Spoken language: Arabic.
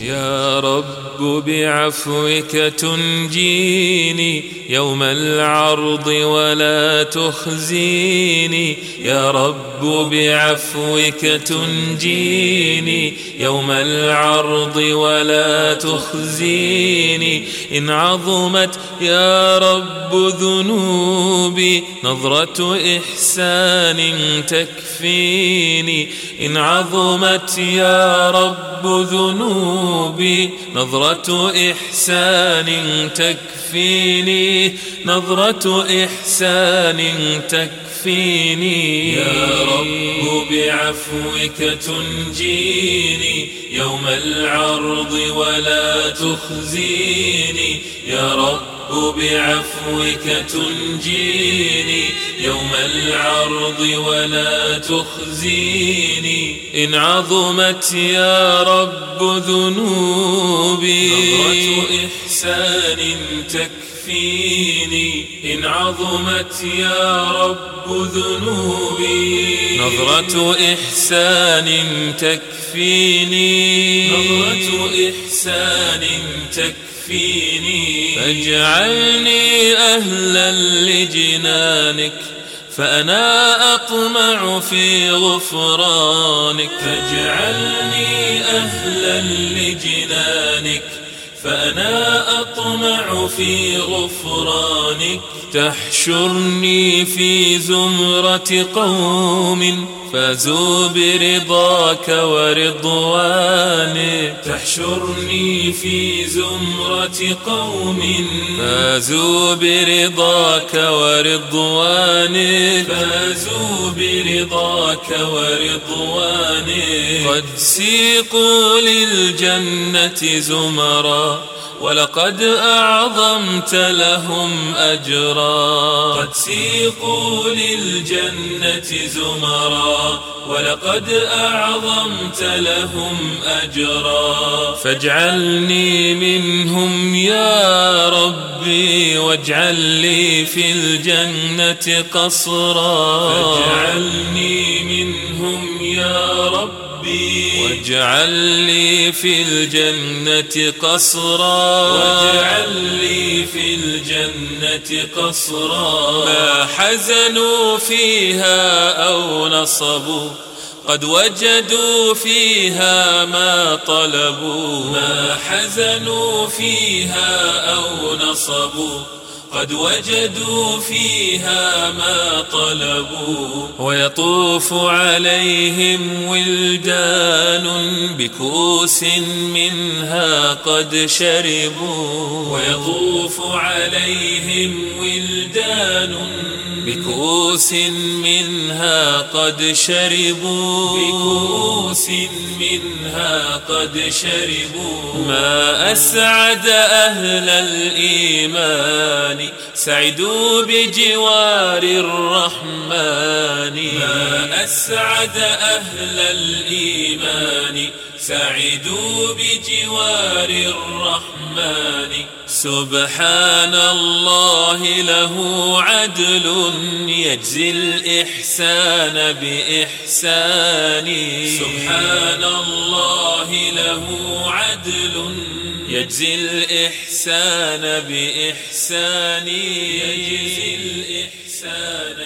يا رب بعفوك تنجيني يوم العرض ولا تخزيني. يا رب بعفوك تنجيني يوم العرض ولا تخزيني. إن عظمت يا رب ذنوبي نظرة إحسان تكفيني. إن عظمت يا رب ذنوبي نظرة إحسان تكفيني. نظرة إحسان تكفيني. يا رب بعفوك تنجيني يوم العرض ولا تخزيني. يا رب بعفوك تنجيني يوم العرض ولا تخزيني. إن عظمت يا رب ذنوبي نظرة إحسان تكفيني. إن عظمت يا رب ذنوبي نظرة إحسان تكفيني. نظرة إحسان تكفيني. فاجعلني أهلا لجنانك فأنا أطمع في غفرانك. فاجعلني أهلا لجنانك فأنا أطمع في غفرانك. تحشرني في زمرة قوم فازوا برضاك ورضوانك. تحشرني في زمرة قوم فازوا برضاك ورضوانك. فازوا برضاك ورضوانك. قد سيقوا للجنة زمرا ولقد أعظمت لهم أجرا. قد سيقوا للجنة زمرا ولقد أعظمت لهم أجرا. فاجعلني منهم يا ربي واجعل لي في الجنة قصرا. فاجعلني منهم يا ربي واجعل لي في الجنة قصرا. واجعل لي في الجنة قصرا. ما حزنوا فيها أو نصبوا قد وجدوا فيها ما طلبوا. ما حزنوا فيها أو نصبوا قد وجدوا فيها ما طلبوا. ويطوف عليهم ولدان بكؤوس منها قد شربوا. ويطوف عليهم ولدان بكؤوس منها قد شربوا. بكؤوس منها قد شربوا. ما أسعد أهل الإيمان سعدوا بجوار الرحمن. ما أسعد أهل الإيمان سعدوا بجوار الرحمن. سبحان الله له عدل يجزي الإحسان بإحسان. سبحان الله له عدل يجزي الإحسان بإحسان. يجزي الإحسان